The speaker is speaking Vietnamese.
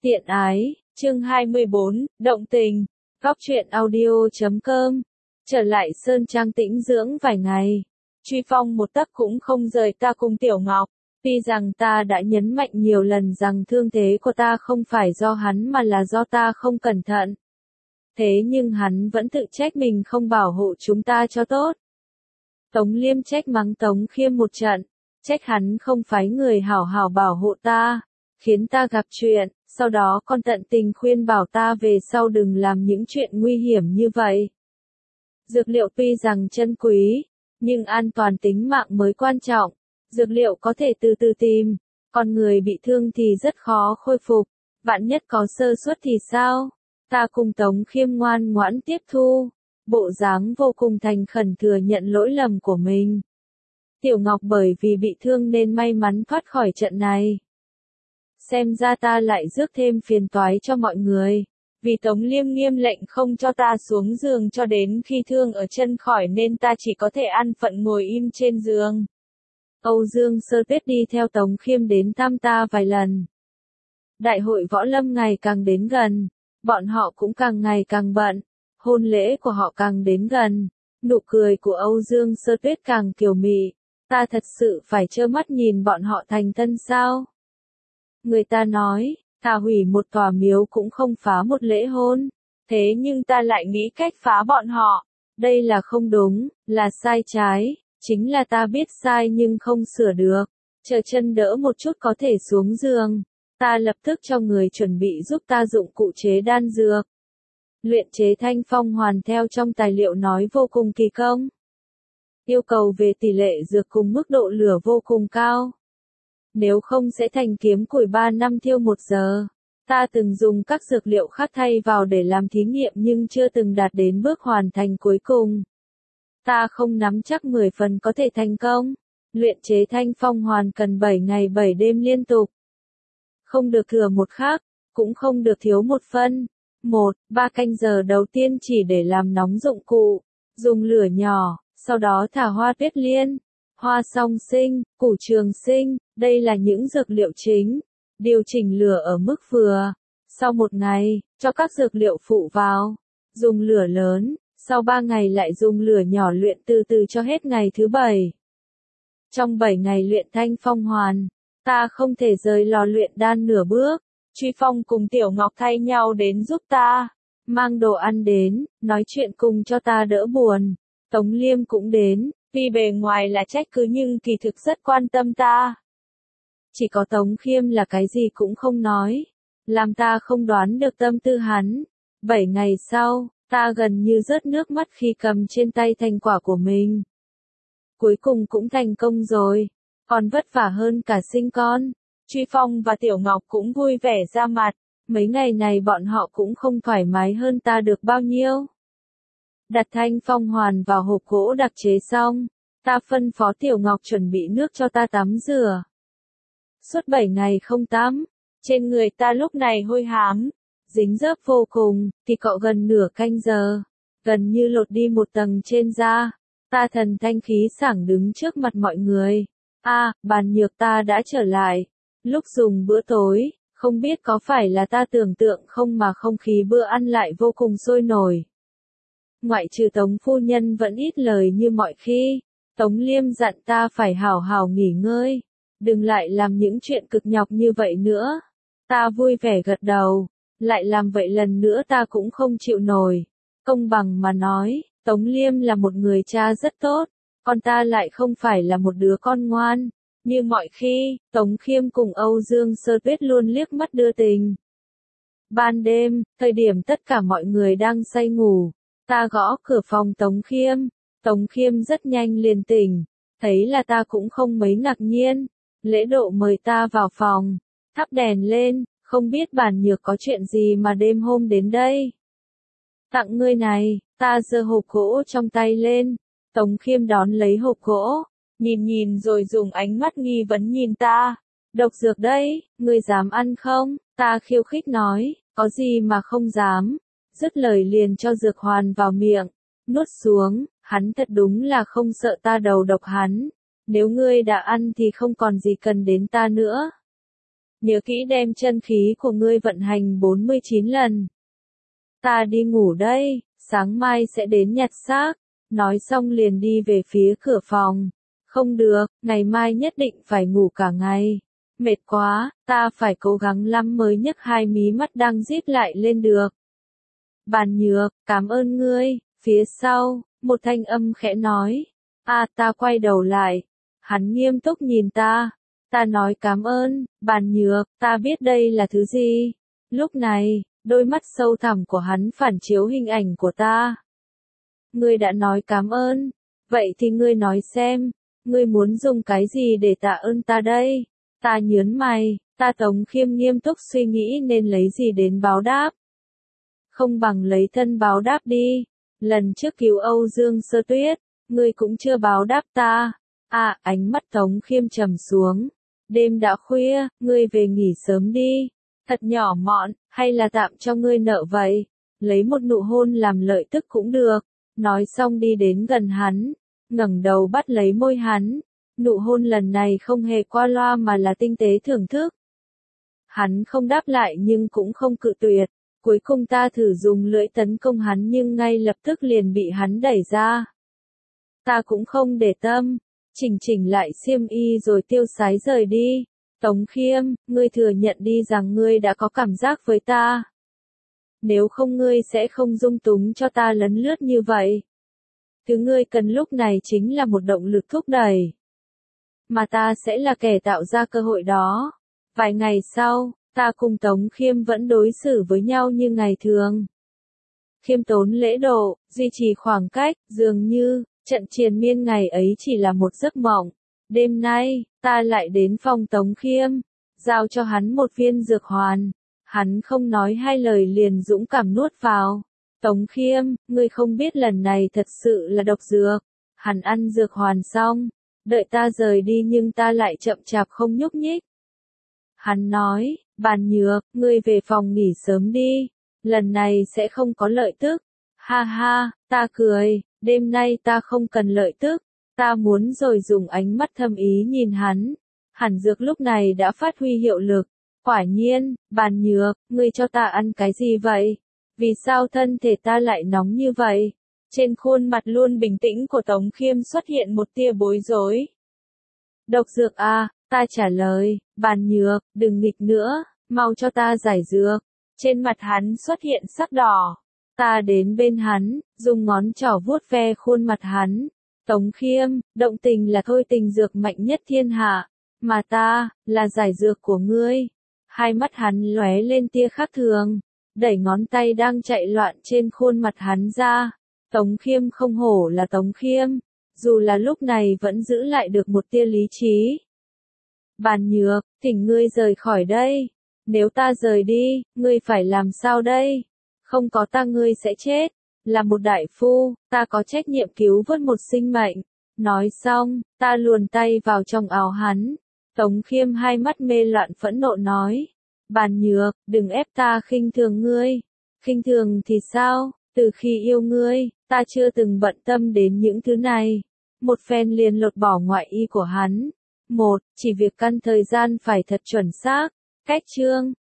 Tiện ái, chương 24, động tình, góc truyện audio.com. Trở lại Sơn Trang tĩnh dưỡng vài ngày. Truy Phong một tấc cũng không rời ta cùng Tiểu Ngọc. Tuy rằng ta đã nhấn mạnh nhiều lần rằng thương thế của ta không phải do hắn mà là do ta không cẩn thận. Thế nhưng hắn vẫn tự trách mình không bảo hộ chúng ta cho tốt. Tống Liêm trách mắng Tống Khiêm một trận, trách hắn không phái người hảo hảo bảo hộ ta, khiến ta gặp chuyện, sau đó còn tận tình khuyên bảo ta về sau đừng làm những chuyện nguy hiểm như vậy. Dược liệu tuy rằng chân quý, nhưng an toàn tính mạng mới quan trọng, dược liệu có thể từ từ tìm, còn người bị thương thì rất khó khôi phục, vạn nhất có sơ suất thì sao? Ta cùng Tống Khiêm ngoan ngoãn tiếp thu, bộ dáng vô cùng thành khẩn thừa nhận lỗi lầm của mình. Tiểu Ngọc bởi vì bị thương nên may mắn thoát khỏi trận này. Xem ra ta lại rước thêm phiền toái cho mọi người, vì Tống Liêm nghiêm lệnh không cho ta xuống giường cho đến khi thương ở chân khỏi nên ta chỉ có thể an phận ngồi im trên giường. Âu Dương Sơ Tuyết đi theo Tống Khiêm đến thăm ta vài lần. Đại hội võ lâm ngày càng đến gần, bọn họ cũng càng ngày càng bận, hôn lễ của họ càng đến gần, nụ cười của Âu Dương Sơ Tuyết càng kiều mị, ta thật sự phải trơ mắt nhìn bọn họ thành thân sao? Người ta nói, thà hủy một tòa miếu cũng không phá một lễ hôn, thế nhưng ta lại nghĩ cách phá bọn họ, đây là không đúng, là sai trái, chính là ta biết sai nhưng không sửa được, chờ chân đỡ một chút có thể xuống giường, ta lập tức cho người chuẩn bị giúp ta dụng cụ chế đan dược. Luyện chế thanh phong hoàn theo trong tài liệu nói vô cùng kỳ công. Yêu cầu về tỷ lệ dược cùng mức độ lửa vô cùng cao. Nếu không sẽ thành kiếm củi 3 năm thiêu 1 giờ. Ta từng dùng các dược liệu khác thay vào để làm thí nghiệm nhưng chưa từng đạt đến bước hoàn thành cuối cùng. Ta không nắm chắc 10 phần có thể thành công. Luyện chế thanh phong hoàn cần 7 ngày 7 đêm liên tục. Không được thừa một khắc, cũng không được thiếu một phân. 1-3 canh giờ đầu tiên chỉ để làm nóng dụng cụ, dùng lửa nhỏ, sau đó thả hoa tuyết liên, hoa song sinh, củ trường sinh, đây là những dược liệu chính. Điều chỉnh lửa ở mức vừa. Sau 1 ngày, cho các dược liệu phụ vào, dùng lửa lớn, sau 3 ngày lại dùng lửa nhỏ luyện từ từ cho hết ngày thứ 7. Trong 7 ngày luyện thanh phong hoàn, ta không thể rời lò luyện đan nửa bước. Truy Phong cùng Tiểu Ngọc thay nhau đến giúp ta, mang đồ ăn đến, nói chuyện cùng cho ta đỡ buồn. Tống Liêm cũng đến, vì bề ngoài là trách cứ nhưng kỳ thực rất quan tâm ta. Chỉ có Tống Khiêm là cái gì cũng không nói, làm ta không đoán được tâm tư hắn. 7 ngày sau, ta gần như rớt nước mắt khi cầm trên tay thành quả của mình. Cuối cùng cũng thành công rồi, còn vất vả hơn cả sinh con. Truy Phong và Tiểu Ngọc cũng vui vẻ ra mặt, mấy ngày này bọn họ cũng không thoải mái hơn ta được bao nhiêu. Đặt thanh phong hoàn vào hộp gỗ đặc chế xong, ta phân phó Tiểu Ngọc chuẩn bị nước cho ta tắm rửa. Suốt 7 ngày không tắm, trên người ta lúc này hôi hám, dính dớp vô cùng, thì cọ gần nửa canh giờ, gần như lột đi một tầng trên da. Ta thần thanh khí sảng đứng trước mặt mọi người. Bàn nhược ta đã trở lại. Lúc dùng bữa tối, không biết có phải là ta tưởng tượng không mà không khí bữa ăn lại vô cùng sôi nổi. Ngoại trừ Tống phu nhân vẫn ít lời như mọi khi, Tống Liêm dặn ta phải hảo hảo nghỉ ngơi, đừng lại làm những chuyện cực nhọc như vậy nữa. Ta vui vẻ gật đầu, lại làm vậy lần nữa ta cũng không chịu nổi. Công bằng mà nói, Tống Liêm là một người cha rất tốt, còn ta lại không phải là một đứa con ngoan. Như mọi khi, Tống Khiêm cùng Âu Dương Sơ Tuyết luôn liếc mắt đưa tình. Ban đêm, thời điểm tất cả mọi người đang say ngủ, ta gõ cửa phòng Tống Khiêm. Tống Khiêm rất nhanh liền tỉnh, thấy là ta cũng không mấy ngạc nhiên. Lễ độ mời ta vào phòng, thắp đèn lên, không biết Bàn Nhược có chuyện gì mà đêm hôm đến đây. Tặng ngươi này, ta giơ hộp gỗ trong tay lên. Tống Khiêm đón lấy hộp gỗ, nhìn rồi dùng ánh mắt nghi vấn nhìn ta. Độc dược đấy, ngươi dám ăn không? Ta khiêu khích nói, có gì mà không dám. Dứt lời liền cho dược hoàn vào miệng, nuốt xuống, hắn thật đúng là không sợ ta đầu độc hắn. Nếu ngươi đã ăn thì không còn gì cần đến ta nữa. nhớ kỹ đem chân khí của ngươi vận hành 49 lần. Ta đi ngủ đây, sáng mai sẽ đến nhặt xác. Nói xong liền đi về phía cửa phòng. Không được, ngày mai nhất định phải ngủ cả ngày. Mệt quá, ta phải cố gắng lắm mới nhấc hai mí mắt đang díp lại lên được. Bàn Nhược, cảm ơn ngươi. Phía sau, một thanh âm khẽ nói. Ta quay đầu lại. Hắn nghiêm túc nhìn ta. Ta nói cảm ơn, Bàn Nhược, ta biết đây là thứ gì. Lúc này, đôi mắt sâu thẳm của hắn phản chiếu hình ảnh của ta. Ngươi đã nói cảm ơn, vậy thì ngươi nói xem, ngươi muốn dùng cái gì để tạ ơn ta đây? Ta nhớn mày, ta Tống Khiêm nghiêm túc suy nghĩ nên lấy gì đến báo đáp. Không bằng lấy thân báo đáp đi, lần trước cứu Âu Dương Sơ Tuyết, ngươi cũng chưa báo đáp ta. Ánh mắt Tống Khiêm trầm xuống, đêm đã khuya, ngươi về nghỉ sớm đi, thật nhỏ mọn, hay là tạm cho ngươi nợ vậy, lấy một nụ hôn làm lợi tức cũng được. Nói xong đi đến gần hắn, ngẩng đầu bắt lấy môi hắn, nụ hôn lần này không hề qua loa mà là tinh tế thưởng thức. Hắn không đáp lại nhưng cũng không cự tuyệt, cuối cùng ta thử dùng lưỡi tấn công hắn nhưng ngay lập tức liền bị hắn đẩy ra. Ta cũng không để tâm, chỉnh lại xiêm y rồi tiêu sái rời đi. Tống Khiêm, ngươi thừa nhận đi rằng ngươi đã có cảm giác với ta. Nếu không ngươi sẽ không dung túng cho ta lấn lướt như vậy. Thứ ngươi cần lúc này chính là một động lực thúc đẩy. Mà ta sẽ là kẻ tạo ra cơ hội đó. Vài ngày sau, ta cùng Tống Khiêm vẫn đối xử với nhau như ngày thường. Khiêm tốn lễ độ, duy trì khoảng cách, dường như, trận triền miên ngày ấy chỉ là một giấc mộng. Đêm nay, ta lại đến phòng Tống Khiêm, giao cho hắn một viên dược hoàn. Hắn không nói hai lời liền dũng cảm nuốt vào. Tống Khiêm, ngươi không biết lần này thật sự là độc dược. Hắn ăn dược hoàn xong, đợi ta rời đi nhưng ta lại chậm chạp không nhúc nhích. Hắn nói, Bàn Nhược, ngươi về phòng nghỉ sớm đi, lần này sẽ không có lợi tức. Ha ha, ta cười, đêm nay ta không cần lợi tức, ta muốn rồi dùng ánh mắt thâm ý nhìn hắn. Hẳn dược lúc này đã phát huy hiệu lực. Quả nhiên, Bàn Nhược, ngươi cho ta ăn cái gì vậy? Vì sao thân thể ta lại nóng như vậy? Trên khuôn mặt luôn bình tĩnh của Tống Khiêm xuất hiện một tia bối rối. Độc dược ta trả lời, Bàn Nhược, đừng nghịch nữa, mau cho ta giải dược. Trên mặt hắn xuất hiện sắc đỏ. Ta đến bên hắn, dùng ngón trỏ vuốt ve khuôn mặt hắn. Tống Khiêm, động tình là thôi tình dược mạnh nhất thiên hạ, mà ta, là giải dược của ngươi. Hai mắt hắn lóe lên tia khác thường, đẩy ngón tay đang chạy loạn trên khuôn mặt hắn ra. Tống Khiêm không hổ là Tống Khiêm, dù là lúc này vẫn giữ lại được một tia lý trí. Bàn Nhược, thỉnh ngươi rời khỏi đây. Nếu ta rời đi, ngươi phải làm sao đây? Không có ta ngươi sẽ chết. Là một đại phu, ta có trách nhiệm cứu vớt một sinh mệnh. Nói xong, ta luồn tay vào trong áo hắn. Tống Khiêm hai mắt mê loạn phẫn nộ nói. Bàn Nhược, đừng ép ta khinh thường ngươi. Khinh thường thì sao? Từ khi yêu ngươi, ta chưa từng bận tâm đến những thứ này. Một phen liền lột bỏ ngoại y của hắn. Chỉ việc căn thời gian phải thật chuẩn xác. Cách chương